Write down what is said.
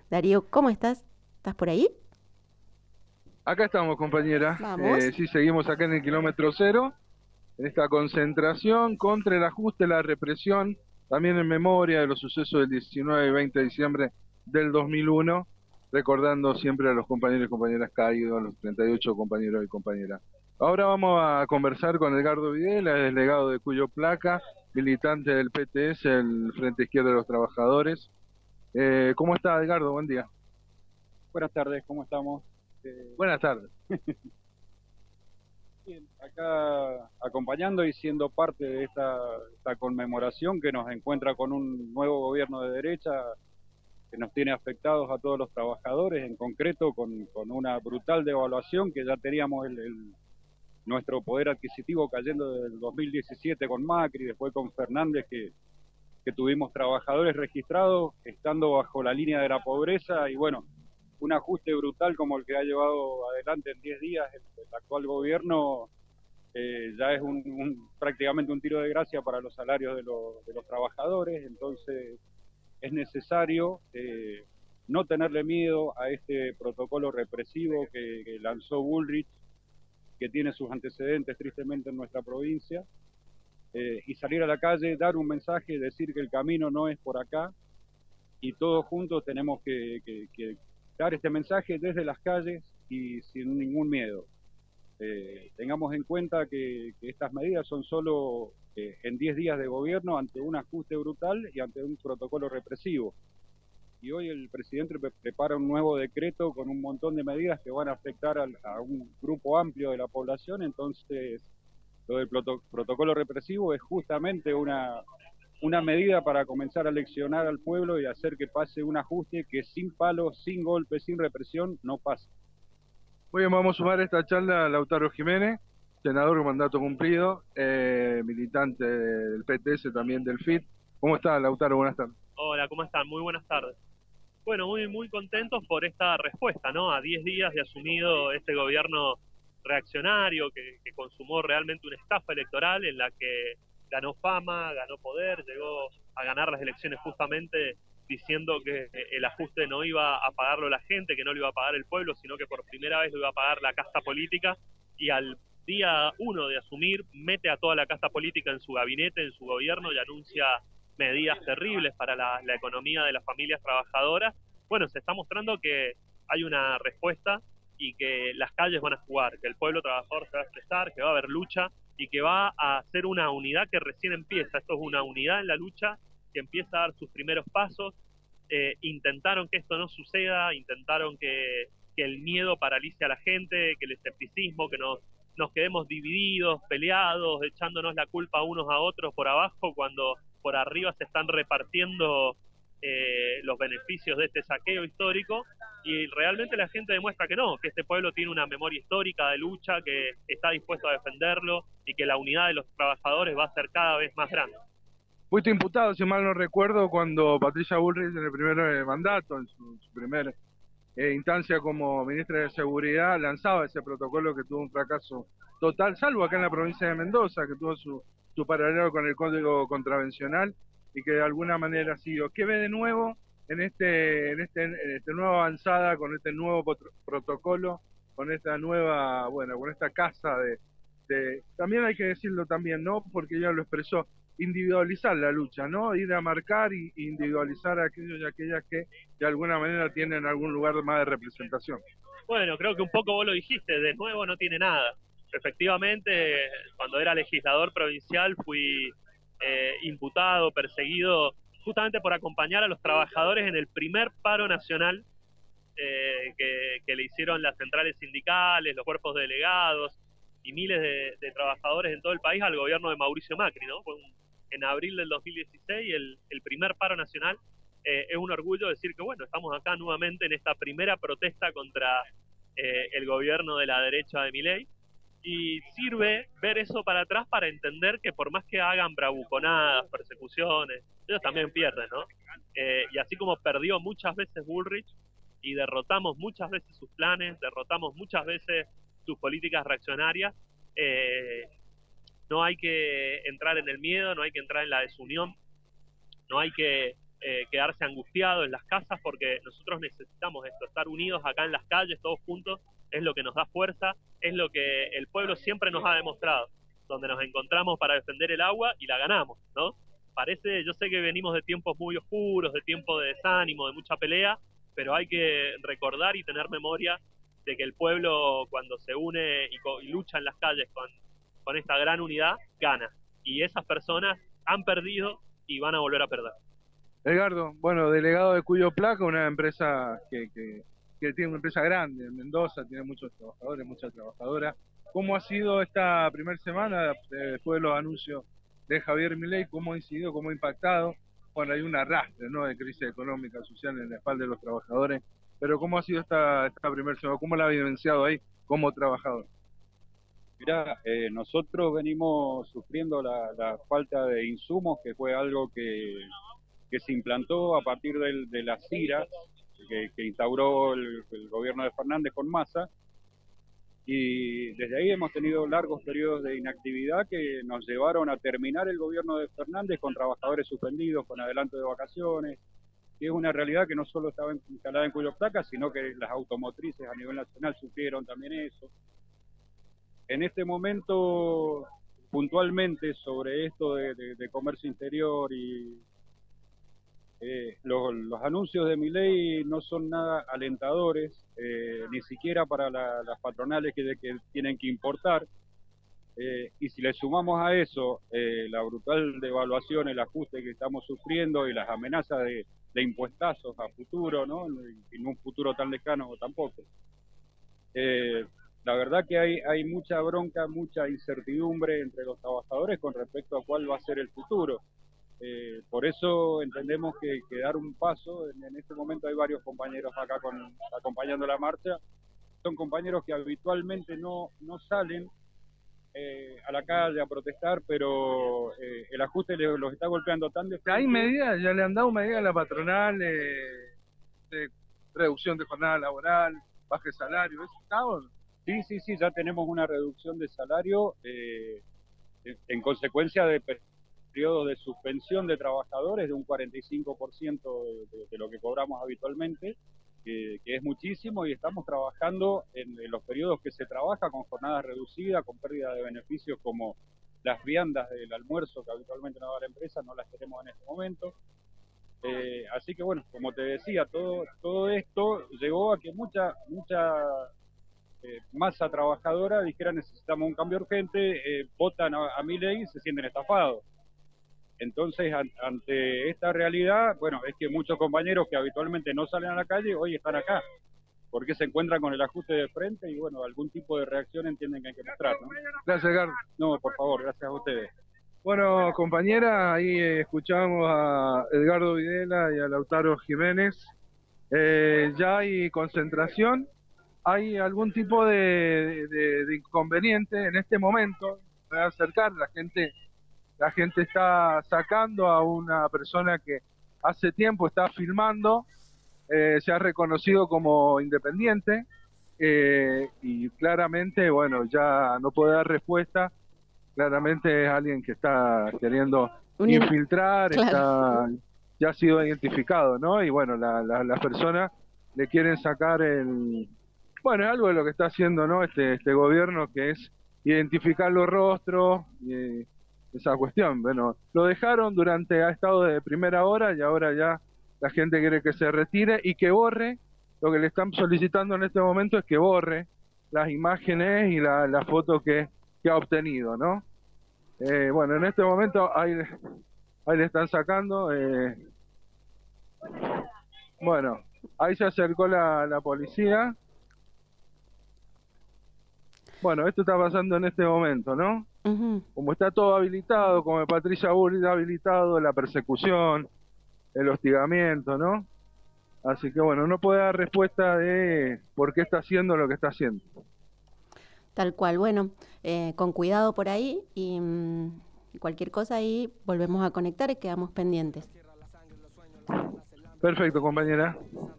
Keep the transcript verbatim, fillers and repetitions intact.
Darío, ¿cómo estás? ¿Estás por ahí? Acá estamos, compañera. Vamos. Eh, sí, seguimos acá en el kilómetro cero, en esta concentración contra el ajuste, la represión, también en memoria de los sucesos del diecinueve y veinte de diciembre del dos mil uno, recordando siempre a los compañeros y compañeras caídos, a los treinta y ocho compañeros y compañeras. Ahora vamos a conversar con Edgardo Videla, delegado de Cuyo Placa, militante del P T S, el Frente Izquierda de los Trabajadores. Eh, ¿cómo está, Edgardo? Buen día. Buenas tardes, ¿cómo estamos? Eh, Buenas tardes. bien, acá acompañando y siendo parte de esta, esta conmemoración que nos encuentra con un nuevo gobierno de derecha que nos tiene afectados a todos los trabajadores, en concreto con, con una brutal devaluación que ya teníamos el, el- nuestro poder adquisitivo cayendo desde el dos mil diecisiete con Macri, después con Fernández, que, que tuvimos trabajadores registrados estando bajo la línea de la pobreza y bueno, un ajuste brutal como el que ha llevado adelante en diez días el, el actual gobierno, eh, ya es un, un- prácticamente un tiro de gracia para los salarios de, los de los trabajadores, entonces es necesario eh, no tenerle miedo a este protocolo represivo que, que lanzó Bullrich, que tiene sus antecedentes tristemente en nuestra provincia, eh, y salir a la calle, dar un mensaje, decir que el camino no es por acá, y todos juntos tenemos que, que, que dar este mensaje desde las calles y sin ningún miedo. Eh, tengamos en cuenta que, que estas medidas son solo eh, en diez días de gobierno ante un ajuste brutal y ante un protocolo represivo. Y hoy el presidente pre prepara un nuevo decreto con un montón de medidas que van a afectar al, a un grupo amplio de la población, entonces lo del proto protocolo represivo es justamente una, una medida para comenzar a leccionar al pueblo y hacer que pase un ajuste que sin palos, sin golpes, sin represión, no pase. Muy bien, vamos a sumar a esta charla a Lautaro Jiménez, senador con mandato cumplido, eh, militante del P T S, también del F I T. ¿Cómo está, Lautaro? Buenas tardes. Hola, ¿cómo están? Muy buenas tardes. Bueno, muy, muy contentos por esta respuesta, ¿no? A diez días de asumido este gobierno reaccionario que, que consumó realmente una estafa electoral en la que ganó fama, ganó poder, llegó a ganar las elecciones justamente diciendo que el ajuste no iba a pagarlo la gente, que no lo iba a pagar el pueblo, sino que por primera vez lo iba a pagar la casta política, y al día uno de asumir mete a toda la casta política en su gabinete, en su gobierno, y anuncia medidas terribles para la, la economía de las familias trabajadoras. Bueno, se está mostrando que hay una respuesta y que las calles van a jugar, que el pueblo trabajador se va a expresar, que va a haber lucha y que va a ser una unidad que recién empieza. Esto es una unidad en la lucha que empieza a dar sus primeros pasos. Eh, intentaron que esto no suceda, intentaron que, que el miedo paralice a la gente, que el escepticismo, que nos, nos quedemos divididos, peleados, echándonos la culpa unos a otros por abajo, cuando por arriba se están repartiendo eh, los beneficios de este saqueo histórico, y realmente la gente demuestra que no, que este pueblo tiene una memoria histórica de lucha, que está dispuesto a defenderlo y que la unidad de los trabajadores va a ser cada vez más grande. Fuiste imputado, si mal no recuerdo, cuando Patricia Bullrich en el primer eh, mandato, en su, su primer eh, instancia como ministra de Seguridad, lanzaba ese protocolo que tuvo un fracaso total, salvo acá en la provincia de Mendoza, que tuvo su, su paralelo con el Código Contravencional y que de alguna manera siguió. ¿Qué ve de nuevo en este, en este, en este nueva avanzada, con este nuevo protocolo, con esta nueva, bueno, con esta casa de, de, también hay que decirlo también, ¿no? Porque ella lo expresó, individualizar la lucha, ¿no? Ir a marcar y individualizar a aquellos y aquellas que de alguna manera tienen algún lugar más de representación. Bueno, creo que un poco vos lo dijiste, de nuevo no tiene nada. Efectivamente, cuando era legislador provincial fui eh, imputado, perseguido, justamente por acompañar a los trabajadores en el primer paro nacional eh, que, que le hicieron las centrales sindicales, los cuerpos delegados y miles de, de trabajadores en todo el país al gobierno de Mauricio Macri, ¿no? Fue un, en abril del dos mil dieciséis el, el primer paro nacional. Eh, es un orgullo decir que, bueno, estamos acá nuevamente en esta primera protesta contra eh, el gobierno de la derecha de Milei, y sirve ver eso para atrás para entender que por más que hagan bravuconadas, persecuciones, ellos también pierden, ¿no? Eh, y así como perdió muchas veces Bullrich y derrotamos muchas veces sus planes, derrotamos muchas veces sus políticas reaccionarias, eh, no hay que entrar en el miedo, no hay que entrar en la desunión, no hay que eh, quedarse angustiado en las casas, porque nosotros necesitamos esto, estar unidos acá en las calles, todos juntos, es lo que nos da fuerza, es lo que el pueblo siempre nos ha demostrado, donde nos encontramos para defender el agua y la ganamos, ¿no? Parece, yo sé que venimos de tiempos muy oscuros, de tiempos de desánimo, de mucha pelea, pero hay que recordar y tener memoria de que el pueblo, cuando se une y, co- y lucha en las calles con, con esta gran unidad, gana. Y esas personas han perdido y van a volver a perder. Edgardo, bueno, delegado de Cuyo Placa, una empresa que, que, que tiene una empresa grande en Mendoza, tiene muchos trabajadores, muchas trabajadoras. ¿Cómo ha sido esta primera semana eh, después de los anuncios de Javier Milei? ¿Cómo ha incidido, cómo ha impactado? Bueno, hay un arrastre, ¿no?, de crisis económica, social en la espalda de los trabajadores, pero ¿cómo ha sido esta, esta primera semana? ¿Cómo la ha vivenciado ahí como trabajador? Mirá, eh, nosotros venimos sufriendo la, la falta de insumos, que fue algo que, que se implantó a partir del, de las ciras que, que instauró el, el gobierno de Fernández con Massa, y desde ahí hemos tenido largos periodos de inactividad que nos llevaron a terminar el gobierno de Fernández con trabajadores suspendidos, con adelanto de vacaciones, y es una realidad que no solo estaba instalada en Cuyo Placa, sino que las automotrices a nivel nacional sufrieron también eso. En este momento, puntualmente sobre esto de, de, de comercio interior y eh, los, los anuncios de Milei no son nada alentadores, eh, ni siquiera para la, las patronales que, que tienen que importar. Eh, y si le sumamos a eso eh, la brutal devaluación, el ajuste que estamos sufriendo y las amenazas de, de impuestazos a futuro, ¿no?, en un futuro tan lejano tampoco. Eh, La verdad que hay, hay mucha bronca, mucha incertidumbre entre los trabajadores con respecto a cuál va a ser el futuro. Eh, por eso entendemos que, que dar un paso, en, en este momento hay varios compañeros acá con, acompañando la marcha, son compañeros que habitualmente no, no salen eh, a la calle a protestar, pero eh, el ajuste les, los está golpeando tan de frente. ¿Hay medidas? ¿Ya le han dado medidas a la patronal eh, de reducción de jornada laboral, baje salario? ¿Eso está o no? Sí, sí, sí, ya tenemos una reducción de salario eh, en consecuencia de periodos de suspensión de trabajadores de un cuarenta y cinco por ciento de, de, de lo que cobramos habitualmente, que, que es muchísimo, y estamos trabajando en, en los periodos que se trabaja con jornadas reducidas, con pérdida de beneficios como las viandas del almuerzo que habitualmente nos da la empresa, no las tenemos en este momento. Eh, así que bueno, como te decía, todo, todo esto llegó a que mucha, mucha Eh, masa trabajadora dijera necesitamos un cambio urgente, eh, votan a, a Milei y se sienten estafados. Entonces, an, ante esta realidad, bueno, es que muchos compañeros que habitualmente no salen a la calle hoy están acá, porque se encuentran con el ajuste de frente y bueno, algún tipo de reacción entienden que hay que mostrar, ¿no? Gracias, Edgardo. No, por favor, gracias a ustedes. Bueno, compañera, ahí eh, escuchamos a Edgardo Videla y a Lautaro Jiménez. Eh, ya hay concentración. ¿Hay algún tipo de, de, de inconveniente en este momento? Me voy a acercar, la gente, la gente está sacando a una persona que hace tiempo está filmando, eh, se ha reconocido como independiente eh, y claramente, bueno, ya no puede dar respuesta, claramente es alguien que está queriendo Un infiltrar, claro. está, ya ha sido identificado, ¿no? Y bueno, la, la, las personas le quieren sacar el... Bueno, es algo de lo que está haciendo, ¿no?, este este gobierno, que es identificar los rostros y esa cuestión. Bueno, lo dejaron durante, ha estado de primera hora y ahora ya la gente quiere que se retire y que borre. Lo que le están solicitando en este momento es que borre las imágenes y la, la foto que, que ha obtenido, ¿no? Eh, bueno, en este momento ahí, ahí le están sacando. Eh, bueno, ahí se acercó la, la policía. Bueno, esto está pasando en este momento, ¿no? Uh-huh. Como está todo habilitado, como Patricia Bullrich ha habilitado la persecución, el hostigamiento, ¿no? Así que bueno, no puede dar respuesta de por qué está haciendo lo que está haciendo. Tal cual, bueno, eh, con cuidado por ahí y mmm, cualquier cosa ahí volvemos a conectar y quedamos pendientes. Perfecto, compañera.